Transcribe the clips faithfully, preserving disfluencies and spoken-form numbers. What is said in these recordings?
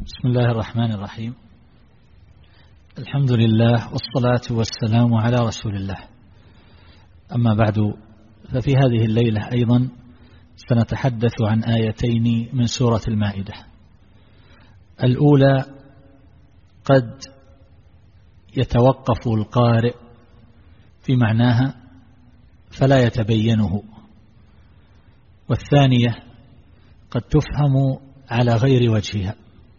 بسم الله الرحمن الرحيم. الحمد لله والصلاة والسلام على رسول الله. أما بعد، ففي هذه الليلة أيضا سنتحدث عن آيتين من سورة المائدة. الأولى قد يتوقف القارئ في معناها فلا يتبينه، والثانية قد تفهم على غير وجهها.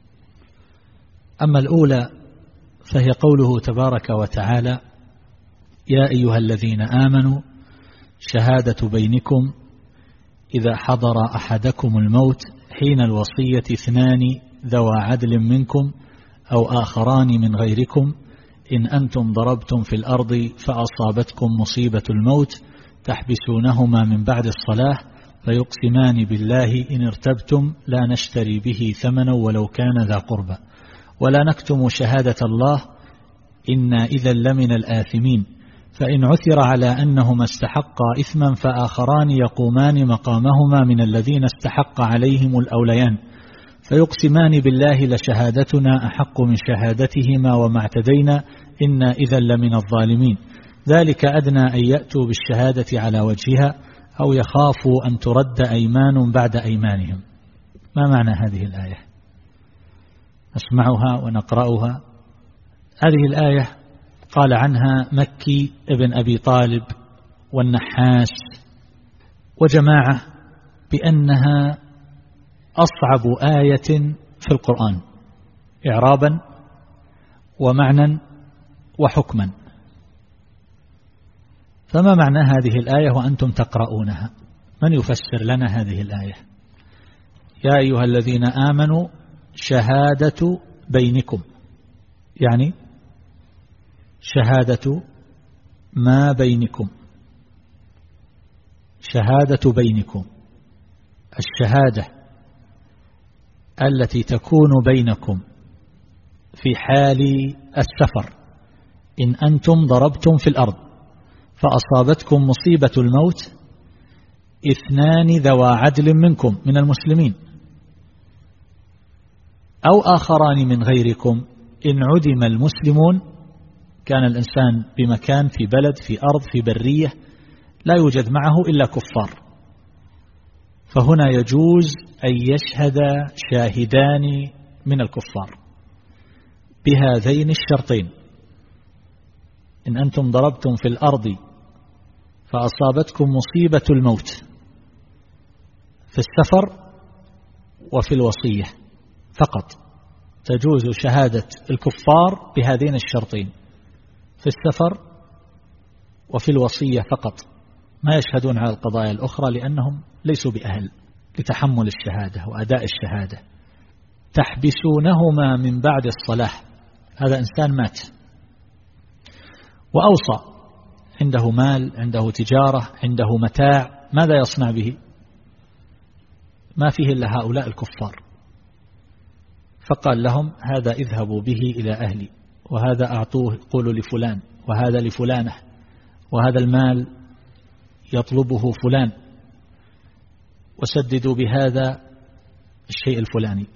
أما الأولى فهي قوله تبارك وتعالى: يا أيها الذين آمنوا شهادة بينكم إذا حضر أحدكم الموت حين الوصية اثنان ذوى عدل منكم أو آخران من غيركم إن أنتم ضربتم في الأرض فأصابتكم مصيبة الموت تحبسونهما من بعد الصلاة فيقسمان بالله إن ارتبتم لا نشتري به ثمنا ولو كان ذا قربى ولا نكتم شهادة الله إنا إذا لمن الآثمين فإن عثر على أنهما استحقا إثما فآخران يقومان مقامهما من الذين استحق عليهم الأوليان فيقسمان بالله لشهادتنا أحق من شهادتهما وما اعتدينا إنا إذا لمن الظالمين ذلك أدنى أن يأتوا بالشهادة على وجهها أو يخافوا أن ترد أيمان بعد أيمانهم. ما معنى هذه الآية؟ نسمعها ونقرأها. هذه الآية قال عنها مكي ابن أبي طالب والنحاس وجماعة بأنها أصعب آية في القرآن إعرابا ومعنى وحكما. فما معنى هذه الآية وأنتم تقرؤونها؟ من يفسر لنا هذه الآية؟ يا أيها الذين آمنوا شهادة بينكم، يعني شهادة ما بينكم، شهادة بينكم، الشهادة التي تكون بينكم في حال السفر إن أنتم ضربتم في الأرض فأصابتكم مصيبة الموت اثنان ذوى عدل منكم من المسلمين أو آخران من غيركم إن عدم المسلمون، كان الإنسان بمكان في بلد في أرض في برية لا يوجد معه إلا كفار، فهنا يجوز أن يشهد شاهدان من الكفار بهذين الشرطين: إن أنتم ضربتم في الأرض فأصابتكم مصيبة الموت في السفر وفي الوصية فقط، تجوز شهادة الكفار بهذين الشرطين في السفر وفي الوصية فقط، ما يشهدون على القضايا الأخرى لأنهم ليسوا بأهل لتحمل الشهادة وأداء الشهادة. تحبسونهما من بعد الصلاة، هذا إنسان مات وأوصى، عنده مال، عنده تجارة، عنده متاع، ماذا يصنع به؟ ما فيه إلا هؤلاء الكفار، فقال لهم هذا اذهبوا به إلى أهلي، وهذا أعطوه قولوا لفلان، وهذا لفلانة، وهذا المال يطلبه فلان، وسددوا بهذا الشيء الفلاني.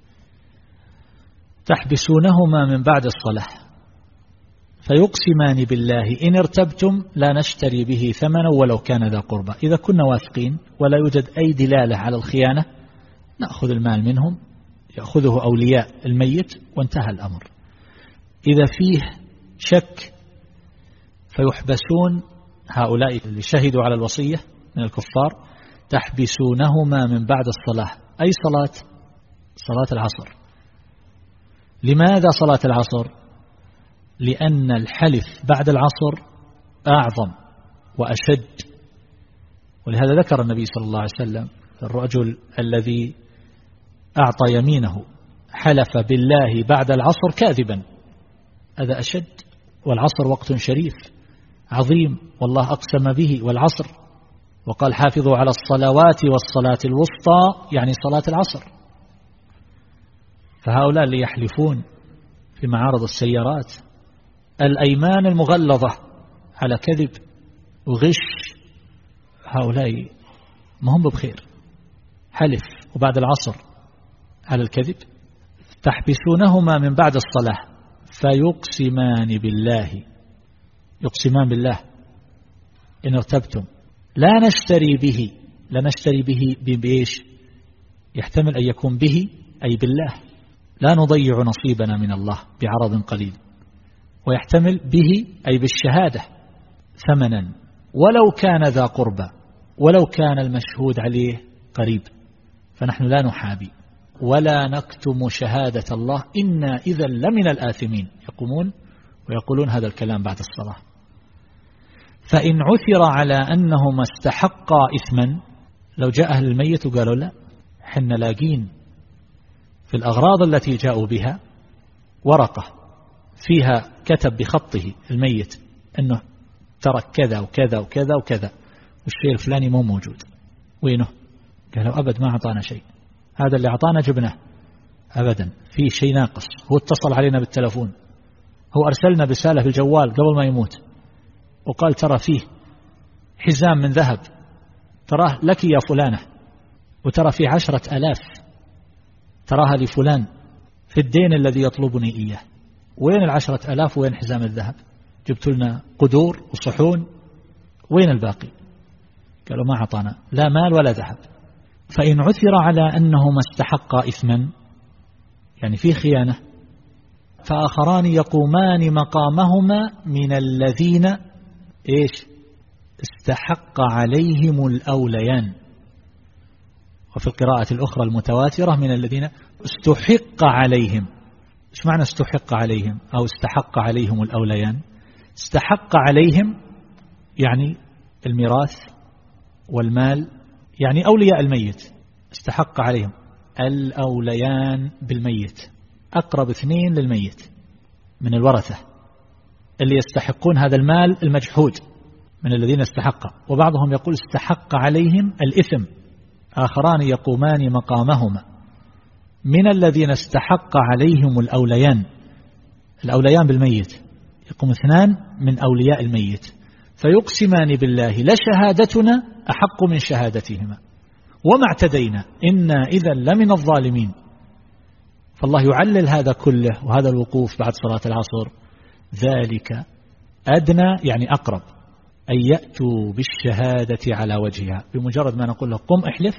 تحبسونهما من بعد الصلاة فيقسمان بالله إن ارتبتم لا نشتري به ثمنا ولو كان ذا قربى. إذا كنا واثقين ولا يوجد أي دلالة على الخيانة نأخذ المال منهم، يأخذه أولياء الميت وانتهى الأمر. إذا فيه شك فيحبسون هؤلاء اللي شهدوا على الوصية من الكفار، تحبسونهما من بعد الصلاة. أي صلاة؟ صلاة العصر. لماذا صلاة العصر؟ لأن الحلف بعد العصر أعظم وأشد، ولهذا ذكر النبي صلى الله عليه وسلم الرجل الذي أعطى يمينه حلف بالله بعد العصر كاذبا، هذا أشد، والعصر وقت شريف عظيم والله أقسم به والعصر، وقال حافظوا على الصلوات والصلاة الوسطى، يعني صلاة العصر. فهؤلاء اللي يحلفون في معارض السيارات الأيمان المغلظة على كذب وغش، هؤلاء ما هم بخير. حلف وبعد العصر على الكذب. تحبسونهما من بعد الصلاة فيقسمان بالله، يقسمان بالله إن ارتبتم لا نشتري به، لا نشتري به بإيش؟ يحتمل أن يكون به أي بالله، لا نضيع نصيبنا من الله بعرض قليل، ويحتمل به أي بالشهادة ثمنا ولو كان ذا قربى، ولو كان المشهود عليه قريب، فنحن لا نحابي ولا نكتم شهادة الله إنا إذا لمن الآثمين. يقومون ويقولون هذا الكلام بعد الصلاة. فإن عثر على أنهما استحقا إثما، لو جاء أهل الميت وقالوا لا حنا لاقين في الأغراض التي جاءوا بها ورقة فيها كتب بخطه الميت أنه ترك كذا وكذا وكذا وكذا والشيء الفلاني مو موجود، وينه؟ قالوا أبد ما أعطانا شيء، هذا اللي أعطانا جبناه أبدا، في شيء ناقص. هو اتصل علينا بالتلفون، هو أرسلنا رسالة في الجوال قبل ما يموت وقال ترى فيه حزام من ذهب تراه لك يا فلانة، وترى فيه عشرة ألاف تراها لفلان في الدين الذي يطلبني إياه. وين العشرة ألاف وين حزام الذهب؟ جبت لنا قدور وصحون، وين الباقي؟ قالوا ما أعطانا لا مال ولا ذهب. فإن عثر على أنهما استحقا إثما، يعني في خيانة، فآخران يقومان مقامهما من الذين إيش استحق عليهم الأوليان. وفي القراءة الأخرى المتواترة من الذين استحق عليهم. إيش معنى استحق عليهم أو استحق عليهم الأوليان؟ استحق عليهم يعني الميراث والمال، يعني أولياء الميت استحق عليهم الأوليان بالميت، أقرب اثنين للميت من الورثة اللي يستحقون هذا المال المجحود من الذين استحق. وبعضهم يقول استحق عليهم الإثم، آخران يقومان مقامهما من الذين استحق عليهم الأوليان، الأوليان بالميت يقوم اثنان من أولياء الميت فيقسمان بالله لشهادتنا أحق من شهادتهما وما اعتدينا إنا إذا لمن الظالمين. فالله يعلل هذا كله، وهذا الوقوف بعد صلاة العصر ذلك أدنى يعني أقرب أن يأتوا بالشهادة على وجهها. بمجرد ما نقول له قم احلف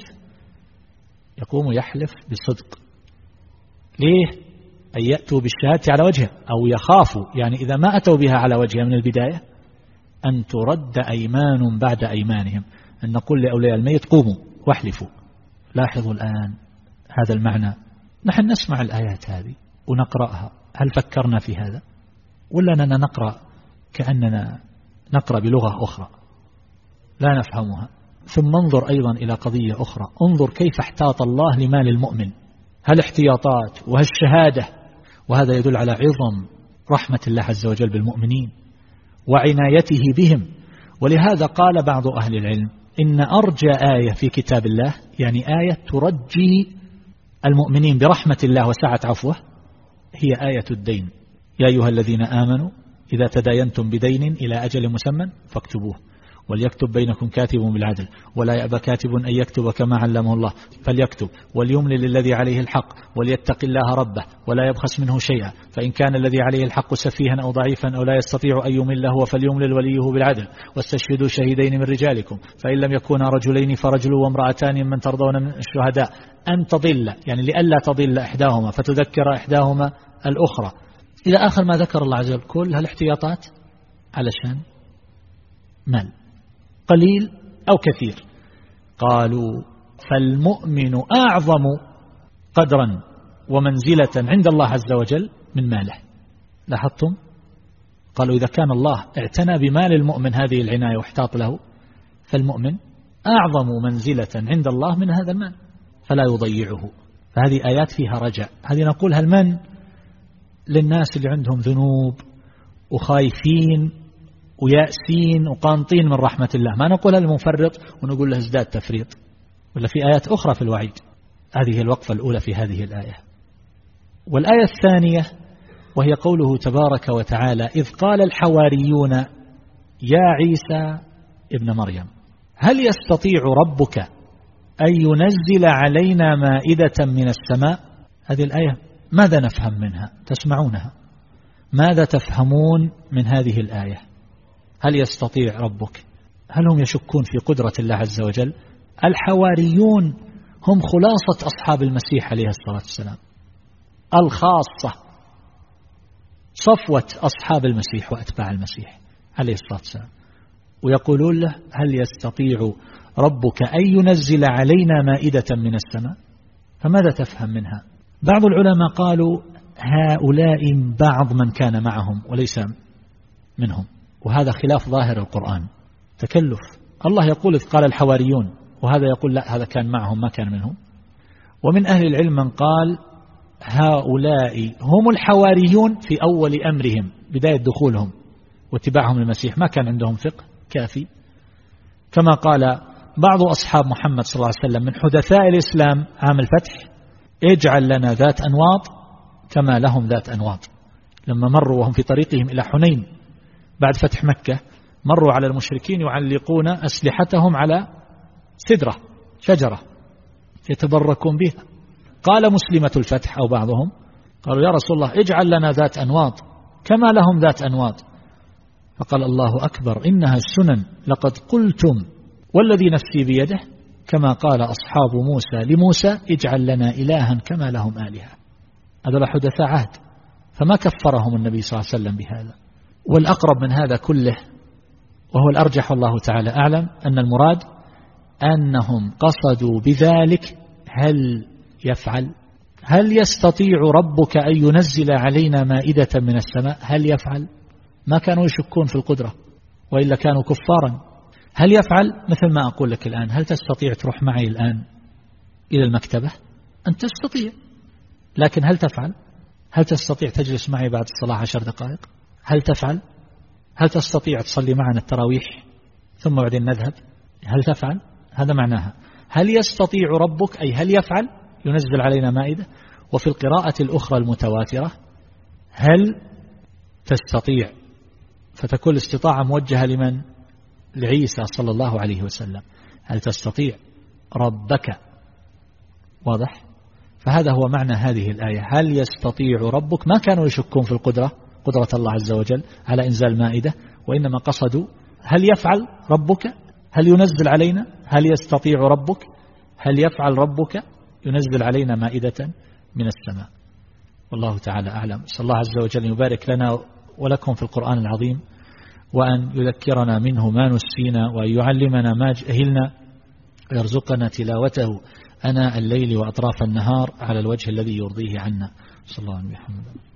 يقوم يحلف بصدق. ليه؟ أن يأتوا بالشهادة على وجهها، أو يخافوا يعني إذا ما أتوا بها على وجهها من البداية أن ترد أيمان بعد أيمانهم، أن نقول لأولياء الميت قوموا واحلفوا. لاحظوا الآن هذا المعنى. نحن نسمع الآيات هذه ونقرأها، هل فكرنا في هذا؟ ولا أننا نقرأ كأننا نقرأ بلغة أخرى لا نفهمها؟ ثم انظر أيضا إلى قضية أخرى، انظر كيف احتاط الله لمال المؤمن، هالاحتياطات وهالشهادة، وهذا يدل على عظم رحمة الله عز وجل بالمؤمنين وعنايته بهم. ولهذا قال بعض أهل العلم إن أرجى آية في كتاب الله، يعني آية ترجي المؤمنين برحمة الله وسعة عفوه، هي آية الدين. يا أيها الذين آمنوا إذا تداينتم بدين إلى أجل مسمى فاكتبوه وليكتب بينكم كاتب بالعدل ولا يأبى كاتب أن يكتب كما علمه الله فليكتب وليملل الذي عليه الحق وليتق الله ربه ولا يبخس منه شيئا، فإن كان الذي عليه الحق سفيها أو ضعيفا أو لا يستطيع أن يمل هو فليملل وليه بالعدل واستشهدوا شهيدين من رجالكم فإن لم يكونا رجلين فرجل وامرأتان من ترضون من الشهداء أن تضل، يعني لئلا تضل إحداهما فتذكر إحداهما الأخرى، إلى آخر ما ذكر الله عز وجل. كل هالاحتياطات علشان مال قليل أو كثير. قالوا فالمؤمن أعظم قدرا ومنزلة عند الله عز وجل من ماله. لاحظتم؟ قالوا إذا كان الله اعتنى بمال المؤمن هذه العناية واحتاط له، فالمؤمن أعظم منزلة عند الله من هذا المال فلا يضيعه. فهذه آيات فيها رجاء. هذه نقولها المن للناس اللي عندهم ذنوب وخايفين ويأسين وقانطين من رحمة الله، ما نقولها للمفرط ونقول له ازداد تفريط، ولا في آيات أخرى في الوعيد. هذه الوقفة الأولى في هذه الآية. والآية الثانية وهي قوله تبارك وتعالى إذ قال الحواريون يا عيسى ابن مريم هل يستطيع ربك أن ينزل علينا مائدة من السماء. هذه الآية ماذا نفهم منها؟ تسمعونها. ماذا تفهمون من هذه الآية؟ هل يستطيع ربك؟ هل هم يشكون في قدرة الله عز وجل؟ الحواريون هم خلاصة أصحاب المسيح عليه الصلاة والسلام، الخاصة، صفوة أصحاب المسيح وأتباع المسيح عليه الصلاة والسلام، ويقولون له هل يستطيع ربك أن ينزل علينا مائدة من السماء؟ فماذا تفهم منها؟ بعض العلماء قالوا هؤلاء بعض من كان معهم وليس منهم، وهذا خلاف ظاهر القرآن، تكلف. الله يقول إذ قال الحواريون، وهذا يقول لا هذا كان معهم ما كان منهم. ومن أهل العلم من قال هؤلاء هم الحواريون في أول أمرهم، بداية دخولهم واتباعهم للمسيح، ما كان عندهم فقه كافي، كما قال بعض أصحاب محمد صلى الله عليه وسلم من حدثاء الإسلام عام الفتح اجعل لنا ذات أنواط كما لهم ذات أنواط. لما مروا وهم في طريقهم إلى حنين بعد فتح مكة، مروا على المشركين يعلقون أسلحتهم على سدرة شجرة يتبركون بها. قال مسلمة الفتح أو بعضهم قالوا يا رسول الله اجعل لنا ذات أنواط كما لهم ذات أنواط. فقال الله أكبر إنها السنن لقد قلتم والذي نفسي بيده كما قال أصحاب موسى لموسى اجعل لنا إلها كما لهم آلهة. هذا حدثاء عهد، فما كفرهم النبي صلى الله عليه وسلم بهذا. والأقرب من هذا كله وهو الأرجح والله تعالى أعلم أن المراد أنهم قصدوا بذلك هل يفعل، هل يستطيع ربك أن ينزل علينا مائدة من السماء، هل يفعل؟ ما كانوا يشكون في القدرة وإلا كانوا كفارا. هل يفعل؟ مثل ما أقول لك الآن، هل تستطيع تروح معي الآن إلى المكتبة؟ أنت تستطيع، لكن هل تفعل؟ هل تستطيع تجلس معي بعد الصلاة عشر دقائق؟ هل تفعل؟ هل تستطيع تصلي معنا التراويح ثم بعدين نذهب؟ هل تفعل؟ هذا معناها هل يستطيع ربك، أي هل يفعل ينزل علينا مائدة. وفي القراءة الأخرى المتواترة هل تستطيع، فتكون الاستطاعة موجهة لمن؟ لعيسى صلى الله عليه وسلم. هل تستطيع ربك؟ واضح؟ فهذا هو معنى هذه الآية، هل يستطيع ربك. ما كانوا يشكون في القدرة، قدرة الله عز وجل على إنزال مائدة، وإنما قصدوا هل يفعل ربك، هل ينزل علينا، هل يستطيع ربك، هل يفعل ربك ينزل علينا مائدة من السماء. والله تعالى أعلم. صلى الله عز وجل يبارك لنا ولكم في القرآن العظيم، وأن يذكرنا منه ما نسينا، وأن يعلمنا ما جهلنا، ويرزقنا تلاوته أناء الليل وأطراف النهار على الوجه الذي يرضيه عنا. صلى الله عليه وسلم.